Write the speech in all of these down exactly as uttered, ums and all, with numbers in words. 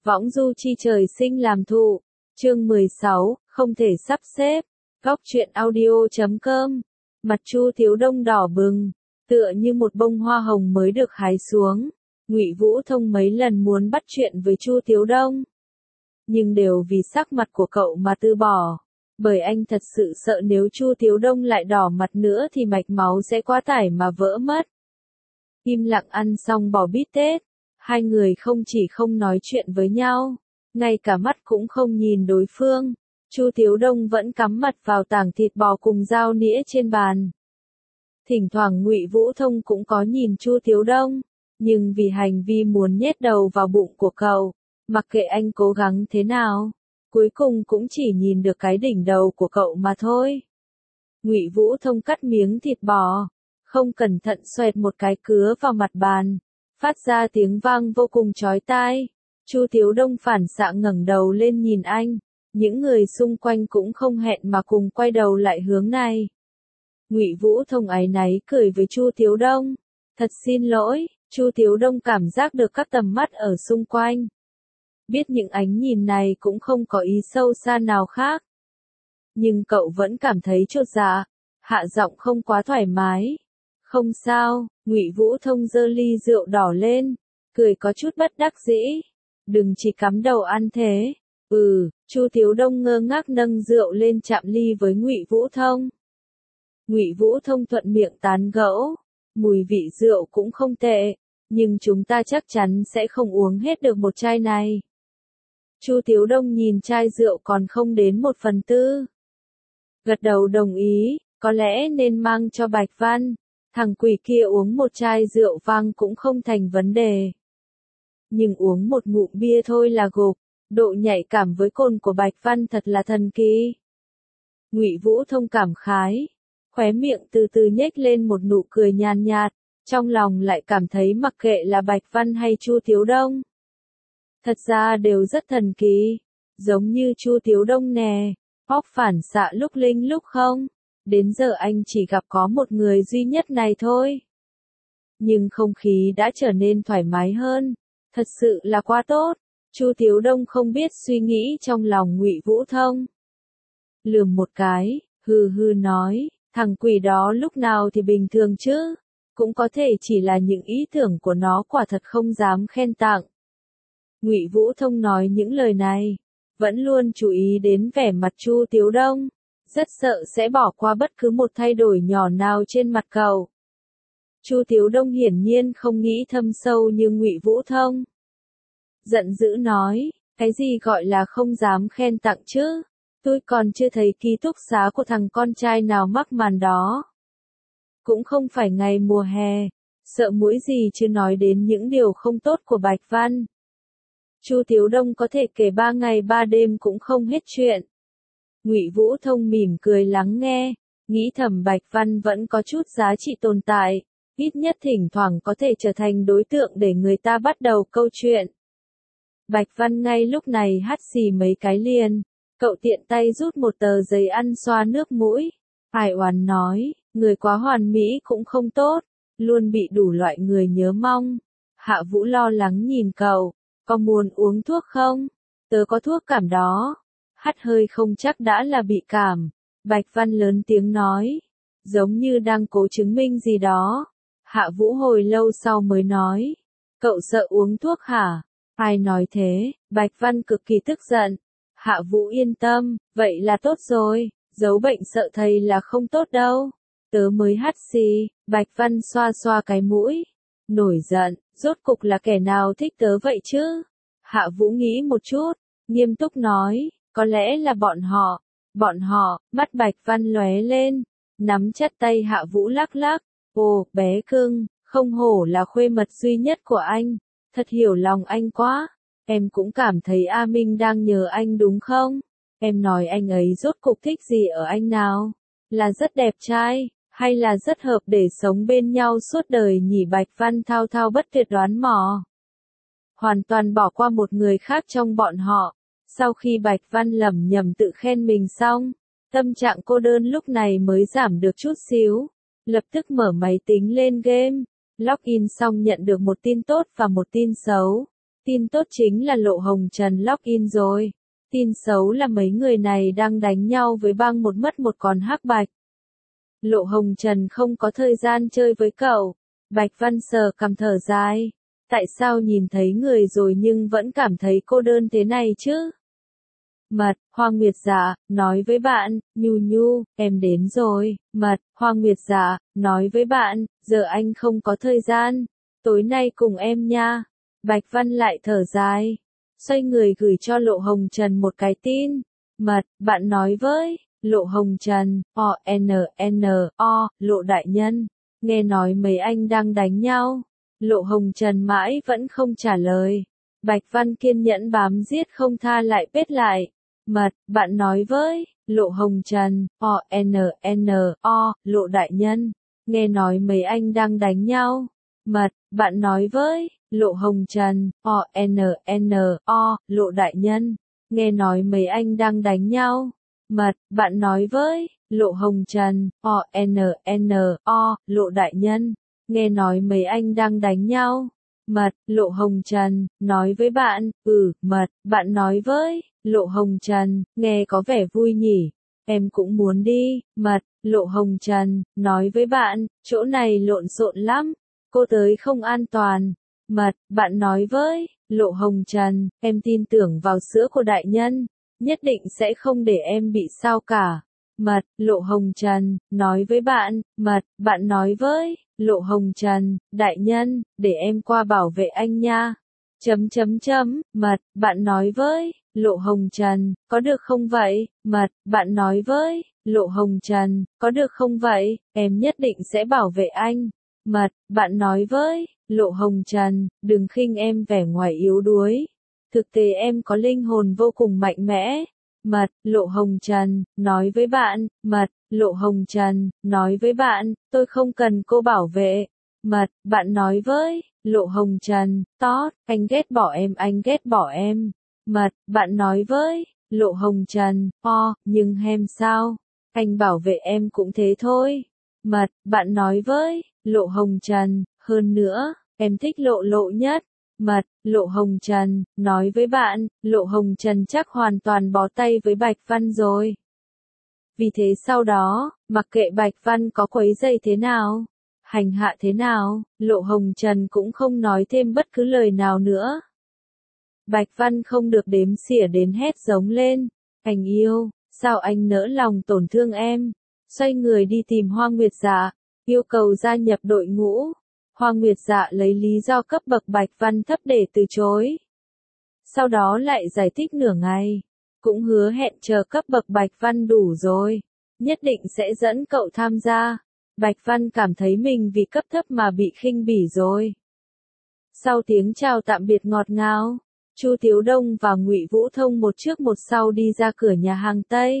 Võng du chi trời sinh làm thụ. Chương mười sáu, không thể sắp xếp. Góc truyện audio chấm com. Mặt Chu Thiếu Đông đỏ bừng, tựa như một bông hoa hồng mới được hái xuống. Ngụy Vũ Thông mấy lần muốn bắt chuyện với Chu Thiếu Đông, nhưng đều vì sắc mặt của cậu mà từ bỏ. Bởi anh thật sự sợ nếu Chu Thiếu Đông lại đỏ mặt nữa thì mạch máu sẽ quá tải mà vỡ mất. Im lặng ăn xong bò bít tết, hai người không chỉ không nói chuyện với nhau, ngay cả mắt cũng không nhìn đối phương. Chu Thiếu Đông vẫn cắm mặt vào tảng thịt bò cùng dao nĩa trên bàn. Thỉnh thoảng Ngụy Vũ Thông cũng có nhìn Chu Thiếu Đông, nhưng vì hành vi muốn nhét đầu vào bụng của cậu, mặc kệ anh cố gắng thế nào, cuối cùng cũng chỉ nhìn được cái đỉnh đầu của cậu mà thôi. Ngụy Vũ Thông cắt miếng thịt bò, không cẩn thận xoẹt một cái cứa vào mặt bàn, phát ra tiếng vang vô cùng chói tai. Chu Thiếu Đông phản xạ ngẩng đầu lên nhìn anh, những người xung quanh cũng không hẹn mà cùng quay đầu lại hướng này. Ngụy Vũ Thông áy náy cười với Chu Thiếu Đông, thật xin lỗi. Chu Thiếu Đông cảm giác được các tầm mắt ở xung quanh, biết những ánh nhìn này cũng không có ý sâu xa nào khác, nhưng cậu vẫn cảm thấy chột dạ, hạ giọng không quá thoải mái. Không sao. Ngụy Vũ Thông giơ ly rượu đỏ lên, cười có chút bất đắc dĩ. Đừng chỉ cắm đầu ăn thế. Ừ. Chu Thiếu Đông ngơ ngác nâng rượu lên chạm ly với Ngụy Vũ Thông. Ngụy Vũ Thông thuận miệng tán gẫu, mùi vị rượu cũng không tệ, nhưng chúng ta chắc chắn sẽ không uống hết được một chai này. Chu Thiếu Đông nhìn chai rượu còn không đến một phần tư, gật đầu đồng ý, có lẽ nên mang cho Bạch Văn, thằng quỷ kia uống một chai rượu vang cũng không thành vấn đề. Nhưng uống một ngụm bia thôi là gục, độ nhạy cảm với cồn của Bạch Văn thật là thần kỳ. Ngụy Vũ Thông cảm khái, khóe miệng từ từ nhếch lên một nụ cười nhàn nhạt, trong lòng lại cảm thấy mặc kệ là Bạch Văn hay Chu Thiếu Đông, thật ra đều rất thần kỳ, giống như Chu Thiếu Đông nè, óc phản xạ lúc linh lúc không, đến giờ anh chỉ gặp có một người duy nhất này thôi. Nhưng không khí đã trở nên thoải mái hơn, thật sự là quá tốt. Chu Thiếu Đông không biết suy nghĩ trong lòng Ngụy Vũ Thông, lườm một cái, hừ hừ nói, thằng quỷ đó lúc nào thì bình thường chứ, cũng có thể chỉ là những ý tưởng của nó, quả thật không dám khen tặng. Ngụy Vũ Thông nói những lời này, vẫn luôn chú ý đến vẻ mặt Chu Thiếu Đông, rất sợ sẽ bỏ qua bất cứ một thay đổi nhỏ nào trên mặt cậu. Chu Thiếu Đông hiển nhiên không nghĩ thâm sâu như Ngụy Vũ Thông. Giận dữ nói, cái gì gọi là không dám khen tặng chứ? Tôi còn chưa thấy ký túc xá của thằng con trai nào mắc màn đó. Cũng không phải ngày mùa hè, sợ mũi gì chứ nói đến những điều không tốt của Bạch Văn. Chu Thiếu Đông có thể kể ba ngày ba đêm cũng không hết chuyện. Ngụy Vũ Thông mỉm cười lắng nghe, nghĩ thầm Bạch Văn vẫn có chút giá trị tồn tại, ít nhất thỉnh thoảng có thể trở thành đối tượng để người ta bắt đầu câu chuyện. Bạch Văn ngay lúc này hắt xì mấy cái liền, cậu tiện tay rút một tờ giấy ăn xoa nước mũi, ai oán nói, người quá hoàn mỹ cũng không tốt, luôn bị đủ loại người nhớ mong. Hạ Vũ lo lắng nhìn cậu, có muốn uống thuốc không? Tớ có thuốc cảm đó. Hắt hơi không chắc đã là bị cảm. Bạch Văn lớn tiếng nói, giống như đang cố chứng minh gì đó. Hạ Vũ hồi lâu sau mới nói, cậu sợ uống thuốc hả? Ai nói thế? Bạch Văn cực kỳ tức giận. Hạ Vũ yên tâm, vậy là tốt rồi, giấu bệnh sợ thầy là không tốt đâu. Tớ mới hắt xì. Bạch Văn xoa xoa cái mũi, nổi giận, rốt cục là kẻ nào thích tớ vậy chứ? Hạ Vũ nghĩ một chút, nghiêm túc nói, có lẽ là bọn họ. Bọn họ. Mắt Bạch Văn lóe lên, nắm chặt tay Hạ Vũ lắc lắc, ồ, bé cưng, không hổ là khuê mật duy nhất của anh, thật hiểu lòng anh quá. Em cũng cảm thấy A Minh đang nhờ anh đúng không? Em nói anh ấy rốt cục thích gì ở anh nào? Là rất đẹp trai, hay là rất hợp để sống bên nhau suốt đời nhỉ? Bạch Văn thao thao bất tuyệt đoán mò, hoàn toàn bỏ qua một người khác trong bọn họ. Sau khi Bạch Văn lẩm nhẩm tự khen mình xong, tâm trạng cô đơn lúc này mới giảm được chút xíu, lập tức mở máy tính lên game, login xong nhận được một tin tốt và một tin xấu. Tin tốt chính là Lộ Hồng Trần login rồi. Tin xấu là mấy người này đang đánh nhau với băng một mất một còn hắc bạch. Lộ Hồng Trần không có thời gian chơi với cậu. Bạch Văn sờ cằm thở dài. Tại sao nhìn thấy người rồi nhưng vẫn cảm thấy cô đơn thế này chứ? Mật, Hoa Nguyệt Dạ, nói với bạn, Nhu Nhu, em đến rồi. Mật, Hoa Nguyệt Dạ, nói với bạn, giờ anh không có thời gian. Tối nay cùng em nha. Bạch Văn lại thở dài. Xoay người gửi cho Lộ Hồng Trần một cái tin. Mật, bạn nói với, Lộ Hồng Trần, O N N O, Lộ đại nhân. Nghe nói mấy anh đang đánh nhau. Lộ Hồng Trần mãi vẫn không trả lời. Bạch Văn kiên nhẫn bám giết không tha lại bết lại. Mật, bạn nói với, Lộ Hồng Trần, O N N O, Lộ đại nhân. Nghe nói mấy anh đang đánh nhau. Mật, bạn nói với, Lộ Hồng Trần, O N N O, Lộ đại nhân. Nghe nói mấy anh đang đánh nhau. Mật, bạn nói với, Lộ Hồng Trần, O N N O, Lộ đại nhân. Nghe nói mấy anh đang đánh nhau. Mật, Lộ Hồng Trần, nói với bạn, ừ, mật, bạn nói với, Lộ Hồng Trần, nghe có vẻ vui nhỉ. Em cũng muốn đi. Mật, Lộ Hồng Trần, nói với bạn, chỗ này lộn xộn lắm. Cô tới không an toàn. Mật, bạn nói với, Lộ Hồng Trần, em tin tưởng vào sữa của đại nhân. Nhất định sẽ không để em bị sao cả. Mật, Lộ Hồng Trần, nói với bạn, mật, bạn nói với, Lộ Hồng Trần, đại nhân, để em qua bảo vệ anh nha. Chấm chấm chấm, mật, bạn nói với, Lộ Hồng Trần, có được không vậy? Mật, bạn nói với, Lộ Hồng Trần, có được không vậy? Em nhất định sẽ bảo vệ anh. Mật, bạn nói với, Lộ Hồng Trần, đừng khinh em vẻ ngoài yếu đuối. Thực tế em có linh hồn vô cùng mạnh mẽ. Mật, Lộ Hồng Trần, nói với bạn, mật, Lộ Hồng Trần, nói với bạn, tôi không cần cô bảo vệ. Mật, bạn nói với, Lộ Hồng Trần, tốt, anh ghét bỏ em, anh ghét bỏ em. Mật, bạn nói với, Lộ Hồng Trần, o, nhưng em sao? Anh bảo vệ em cũng thế thôi. Mật, bạn nói với, Lộ Hồng Trần, hơn nữa, em thích Lộ Lộ nhất. Mật, Lộ Hồng Trần, nói với bạn, Lộ Hồng Trần chắc hoàn toàn bó tay với Bạch Văn rồi. Vì thế sau đó, mặc kệ Bạch Văn có quấy rầy thế nào, hành hạ thế nào, Lộ Hồng Trần cũng không nói thêm bất cứ lời nào nữa. Bạch Văn không được đếm xỉa đến hét giống lên, anh yêu, sao anh nỡ lòng tổn thương em? Xoay người đi tìm Hoa Nguyệt Dạ, yêu cầu gia nhập đội ngũ. Hoa Nguyệt Dạ lấy lý do cấp bậc Bạch Văn thấp để từ chối. Sau đó lại giải thích nửa ngày, cũng hứa hẹn chờ cấp bậc Bạch Văn đủ rồi, nhất định sẽ dẫn cậu tham gia. Bạch Văn cảm thấy mình vì cấp thấp mà bị khinh bỉ rồi. Sau tiếng chào tạm biệt ngọt ngào, Chu Tiếu Đông và Ngụy Vũ Thông một trước một sau đi ra cửa nhà hàng Tây.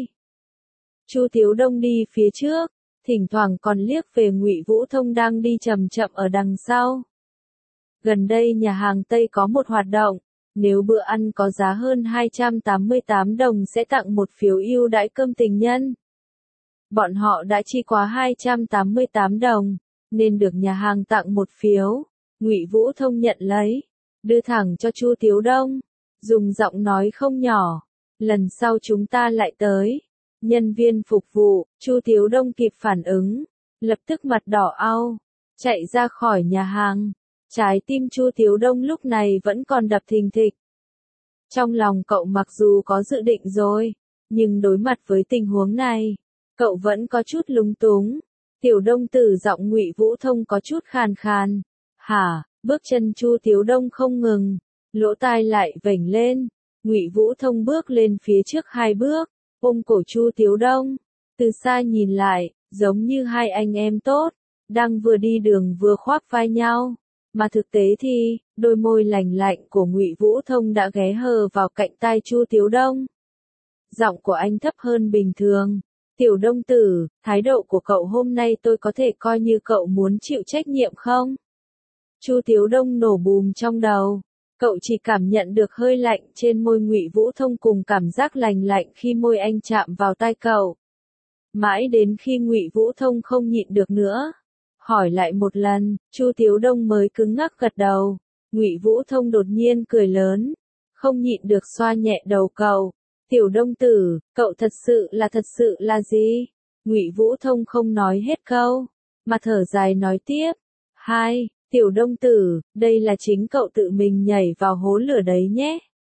Chu Tiếu Đông đi phía trước, thỉnh thoảng còn liếc về Ngụy Vũ Thông đang đi chậm chậm ở đằng sau. Gần đây nhà hàng Tây có một hoạt động, nếu bữa ăn có giá hơn hai trăm tám mươi tám đồng sẽ tặng một phiếu ưu đãi cơm tình nhân. Bọn họ đã chi quá hai trăm tám mươi tám đồng, nên được nhà hàng tặng một phiếu. Ngụy Vũ Thông nhận lấy, đưa thẳng cho Chu Tiếu Đông, dùng giọng nói không nhỏ, lần sau chúng ta lại tới. Nhân viên phục vụ, Chu Tiếu Đông kịp phản ứng, lập tức mặt đỏ au, chạy ra khỏi nhà hàng. Trái tim Chu Tiếu Đông lúc này vẫn còn đập thình thịch. Trong lòng cậu mặc dù có dự định rồi, nhưng đối mặt với tình huống này, cậu vẫn có chút lúng túng. Tiểu Đông Tử giọng Ngụy Vũ Thông có chút khàn khàn. Hả? Bước chân Chu Tiếu Đông không ngừng, lỗ tai lại vểnh lên. Ngụy Vũ Thông bước lên phía trước hai bước, ôm cổ Chu Tiếu Đông. Từ xa nhìn lại, giống như hai anh em tốt, đang vừa đi đường vừa khoác vai nhau. Mà thực tế thì, đôi môi lành lạnh của Ngụy Vũ Thông đã ghé hờ vào cạnh tai Chu Tiếu Đông. Giọng của anh thấp hơn bình thường. Tiểu Đông Tử, thái độ của cậu hôm nay tôi có thể coi như cậu muốn chịu trách nhiệm không? Chu Tiếu Đông nổ bùm trong đầu. Cậu chỉ cảm nhận được hơi lạnh trên môi Ngụy Vũ Thông cùng cảm giác lành lạnh khi môi anh chạm vào tai cậu. Mãi đến khi Ngụy Vũ Thông không nhịn được nữa, hỏi lại một lần, Chu Tiếu Đông mới cứng ngắc gật đầu. Ngụy Vũ Thông đột nhiên cười lớn, không nhịn được xoa nhẹ đầu cậu. Tiểu Đông Tử, cậu thật sự là thật sự là gì? Ngụy Vũ Thông không nói hết câu, mà thở dài nói tiếp. Hai, Tiểu Đông Tử, đây là chính cậu tự mình nhảy vào hố lửa đấy nhé.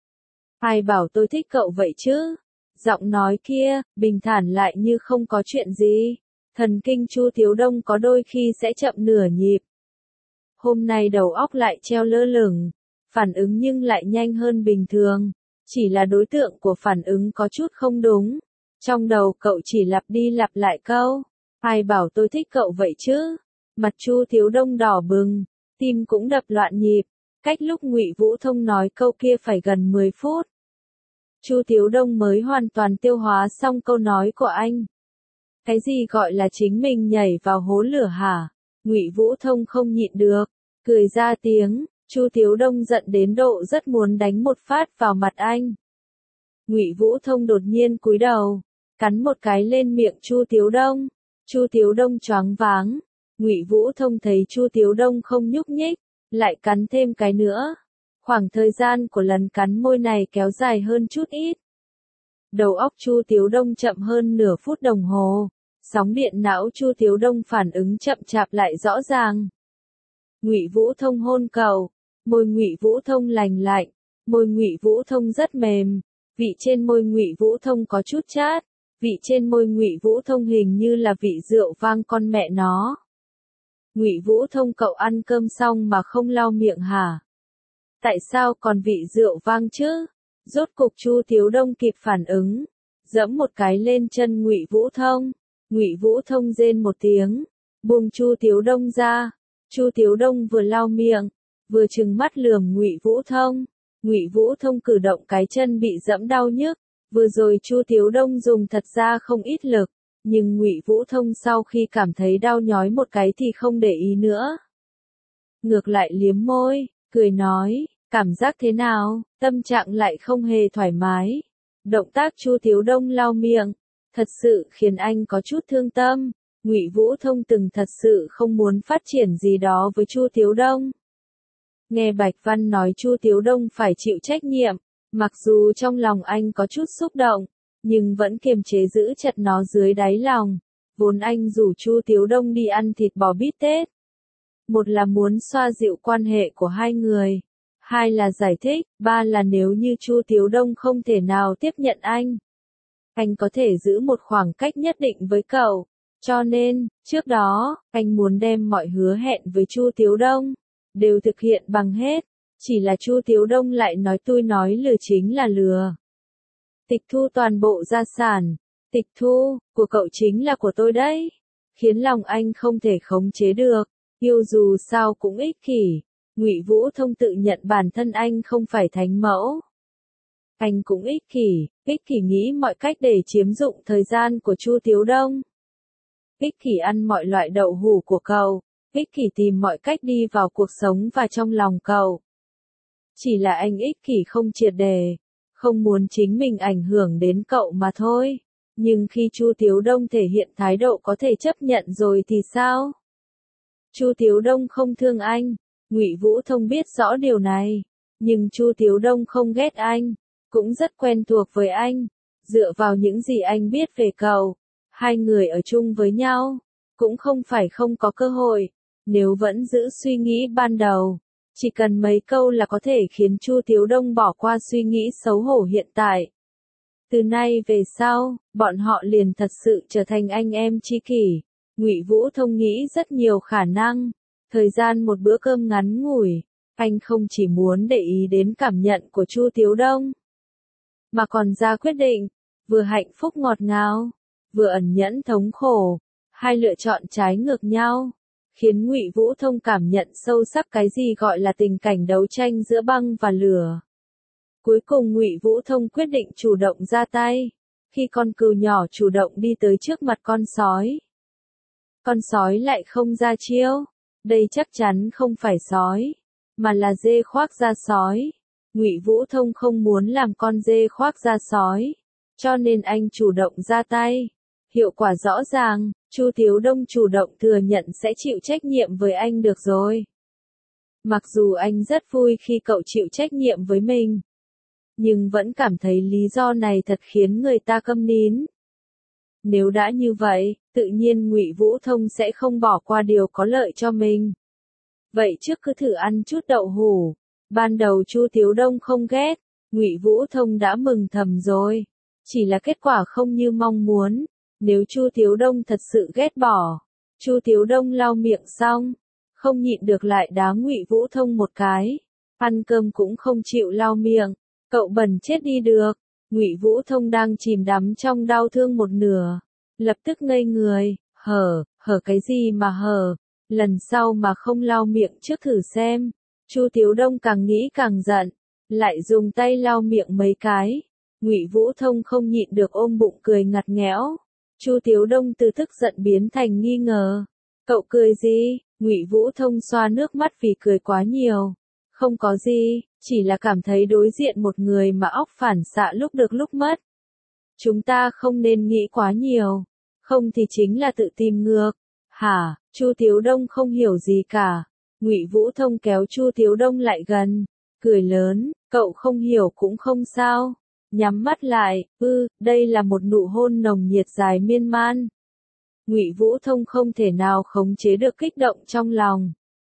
Ai bảo tôi thích cậu vậy chứ? Giọng nói kia, bình thản lại như không có chuyện gì. Thần kinh Chu Thiếu Đông có đôi khi sẽ chậm nửa nhịp. Hôm nay đầu óc lại treo lơ lửng, phản ứng nhưng lại nhanh hơn bình thường. Chỉ là đối tượng của phản ứng có chút không đúng. Trong đầu cậu chỉ lặp đi lặp lại câu. Ai bảo tôi thích cậu vậy chứ? Mặt Chu Thiếu Đông đỏ bừng, tim cũng đập loạn nhịp. Cách lúc Ngụy Vũ Thông nói câu kia phải gần mười phút. Chu Thiếu Đông mới hoàn toàn tiêu hóa xong câu nói của anh. Cái gì gọi là chính mình nhảy vào hố lửa hả? Ngụy Vũ Thông không nhịn được, cười ra tiếng. Chu Thiếu Đông giận đến độ rất muốn đánh một phát vào mặt anh. Ngụy Vũ Thông đột nhiên cúi đầu, cắn một cái lên miệng Chu Thiếu Đông. Chu Thiếu Đông choáng váng. Ngụy Vũ Thông thấy Chu Thiếu Đông không nhúc nhích, lại cắn thêm cái nữa. Khoảng thời gian của lần cắn môi này kéo dài hơn chút ít. Đầu óc Chu Thiếu Đông chậm hơn nửa phút đồng hồ. Sóng điện não Chu Thiếu Đông phản ứng chậm chạp lại rõ ràng. Ngụy Vũ Thông hôn cậu, môi Ngụy Vũ Thông lành lạnh, môi Ngụy Vũ Thông rất mềm, vị trên môi Ngụy Vũ Thông có chút chát, vị trên môi Ngụy Vũ Thông hình như là vị rượu vang con mẹ nó. Ngụy Vũ Thông, cậu ăn cơm xong mà không lau miệng hả? Tại sao còn vị rượu vang chứ? Rốt cục Chu Thiếu Đông kịp phản ứng, giẫm một cái lên chân Ngụy Vũ Thông. Ngụy Vũ Thông rên một tiếng, buông Chu Thiếu Đông ra. Chu Thiếu Đông vừa lau miệng, vừa trừng mắt lườm Ngụy Vũ Thông. Ngụy Vũ Thông cử động cái chân bị giẫm đau nhức, vừa rồi Chu Thiếu Đông dùng thật ra không ít lực, nhưng Ngụy Vũ Thông sau khi cảm thấy đau nhói một cái thì không để ý nữa. Ngược lại liếm môi, cười nói, cảm giác thế nào? Tâm trạng lại không hề thoải mái. Động tác Chu Thiếu Đông lau miệng, thật sự khiến anh có chút thương tâm. Ngụy Vũ Thông từng thật sự không muốn phát triển gì đó với Chu Thiếu Đông. Nghe Bạch Văn nói Chu Thiếu Đông phải chịu trách nhiệm, mặc dù trong lòng anh có chút xúc động, nhưng vẫn kiềm chế giữ chặt nó dưới đáy lòng. Vốn anh rủ Chu Thiếu Đông đi ăn thịt bò bít tết. Một là muốn xoa dịu quan hệ của hai người, hai là giải thích, ba là nếu như Chu Thiếu Đông không thể nào tiếp nhận anh, anh có thể giữ một khoảng cách nhất định với cậu. Cho nên, trước đó, anh muốn đem mọi hứa hẹn với Chu Thiếu Đông đều thực hiện bằng hết, chỉ là Chu Thiếu Đông lại nói tui nói lừa chính là lừa. Tịch thu toàn bộ gia sản, tịch thu, của cậu chính là của tôi đấy, khiến lòng anh không thể khống chế được, yêu dù sao cũng ích kỷ. Ngụy Vũ Thông tự nhận bản thân anh không phải thánh mẫu. Anh cũng ích kỷ, ích kỷ nghĩ mọi cách để chiếm dụng thời gian của Chu Thiếu Đông. Ích kỷ ăn mọi loại đậu hũ của cậu, ích kỷ tìm mọi cách đi vào cuộc sống và trong lòng cậu. Chỉ là anh ích kỷ không triệt đề, không muốn chính mình ảnh hưởng đến cậu mà thôi. Nhưng khi Chu Thiếu Đông thể hiện thái độ có thể chấp nhận rồi thì sao? Chu Thiếu Đông không thương anh, Ngụy Vũ Thông biết rõ điều này, nhưng Chu Thiếu Đông không ghét anh, cũng rất quen thuộc với anh. Dựa vào những gì anh biết về cậu, hai người ở chung với nhau, cũng không phải không có cơ hội. Nếu vẫn giữ suy nghĩ ban đầu, chỉ cần mấy câu là có thể khiến Chu Thiếu Đông bỏ qua suy nghĩ xấu hổ hiện tại. Từ nay về sau, bọn họ liền thật sự trở thành anh em tri kỷ. Ngụy Vũ Thông nghĩ rất nhiều khả năng. Thời gian một bữa cơm ngắn ngủi, anh không chỉ muốn để ý đến cảm nhận của Chu Thiếu Đông, mà còn ra quyết định, vừa hạnh phúc ngọt ngào, vừa ẩn nhẫn thống khổ, hai lựa chọn trái ngược nhau, khiến Ngụy Vũ Thông cảm nhận sâu sắc cái gì gọi là tình cảnh đấu tranh giữa băng và lửa. Cuối cùng Ngụy Vũ Thông quyết định chủ động ra tay, khi con cừu nhỏ chủ động đi tới trước mặt con sói. Con sói lại không ra chiêu, đây chắc chắn không phải sói, mà là dê khoác da sói. Ngụy Vũ Thông không muốn làm con dê khoác da sói, cho nên anh chủ động ra tay. Hiệu quả rõ ràng, Chu Thiếu Đông chủ động thừa nhận sẽ chịu trách nhiệm với anh được rồi. Mặc dù anh rất vui khi cậu chịu trách nhiệm với mình, nhưng vẫn cảm thấy lý do này thật khiến người ta câm nín. Nếu đã như vậy, tự nhiên Ngụy Vũ Thông sẽ không bỏ qua điều có lợi cho mình. Vậy trước cứ thử ăn chút đậu hũ. Ban đầu Chu Tiếu Đông không ghét, Ngụy Vũ Thông đã mừng thầm rồi. Chỉ là kết quả không như mong muốn. Nếu Chu Tiếu Đông thật sự ghét bỏ, Chu Tiếu Đông lau miệng xong, không nhịn được lại đá Ngụy Vũ Thông một cái. Ăn cơm cũng không chịu lau miệng, cậu bẩn chết đi được. Ngụy Vũ Thông đang chìm đắm trong đau thương một nửa, lập tức ngây người, hở, hở cái gì mà hở, lần sau mà không lau miệng trước thử xem. Chu Tiếu Đông càng nghĩ càng giận, lại dùng tay lau miệng mấy cái. Ngụy Vũ Thông không nhịn được ôm bụng cười ngặt nghẽo. Chu Tiếu Đông từ tức giận biến thành nghi ngờ. Cậu cười gì? Ngụy Vũ Thông xoa nước mắt vì cười quá nhiều. Không có gì, chỉ là cảm thấy đối diện một người mà óc phản xạ lúc được lúc mất. Chúng ta không nên nghĩ quá nhiều, không thì chính là tự tìm ngược. Hả? Chu Tiếu Đông không hiểu gì cả. Ngụy Vũ Thông kéo Chu Tiếu Đông lại gần, cười lớn, cậu không hiểu cũng không sao. Nhắm mắt lại, ư, đây là một nụ hôn nồng nhiệt dài miên man. Ngụy Vũ Thông không thể nào khống chế được kích động trong lòng.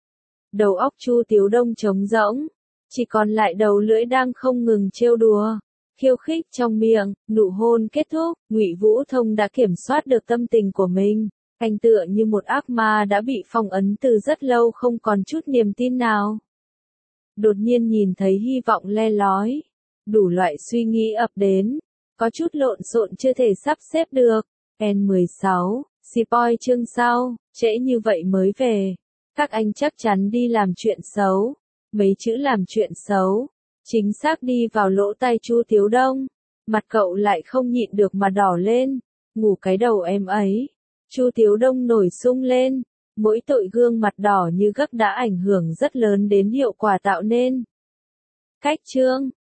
Đầu óc Chu Tiếu Đông trống rỗng, chỉ còn lại đầu lưỡi đang không ngừng trêu đùa, khiêu khích trong miệng. Nụ hôn kết thúc, Ngụy Vũ Thông đã kiểm soát được tâm tình của mình. Anh tựa như một ác ma đã bị phong ấn từ rất lâu không còn chút niềm tin nào. Đột nhiên nhìn thấy hy vọng le lói, đủ loại suy nghĩ ập đến, có chút lộn xộn chưa thể sắp xếp được. N mười sáu, spoil chương sau, trễ như vậy mới về. Các anh chắc chắn đi làm chuyện xấu. Mấy chữ làm chuyện xấu, chính xác đi vào lỗ tai Chu Tiếu Đông. Mặt cậu lại không nhịn được mà đỏ lên. Ngủ cái đầu em ấy. Chu Tiếu Đông nổi sung lên. Mỗi tội gương mặt đỏ như gấc đã ảnh hưởng rất lớn đến hiệu quả tạo nên. Cách chương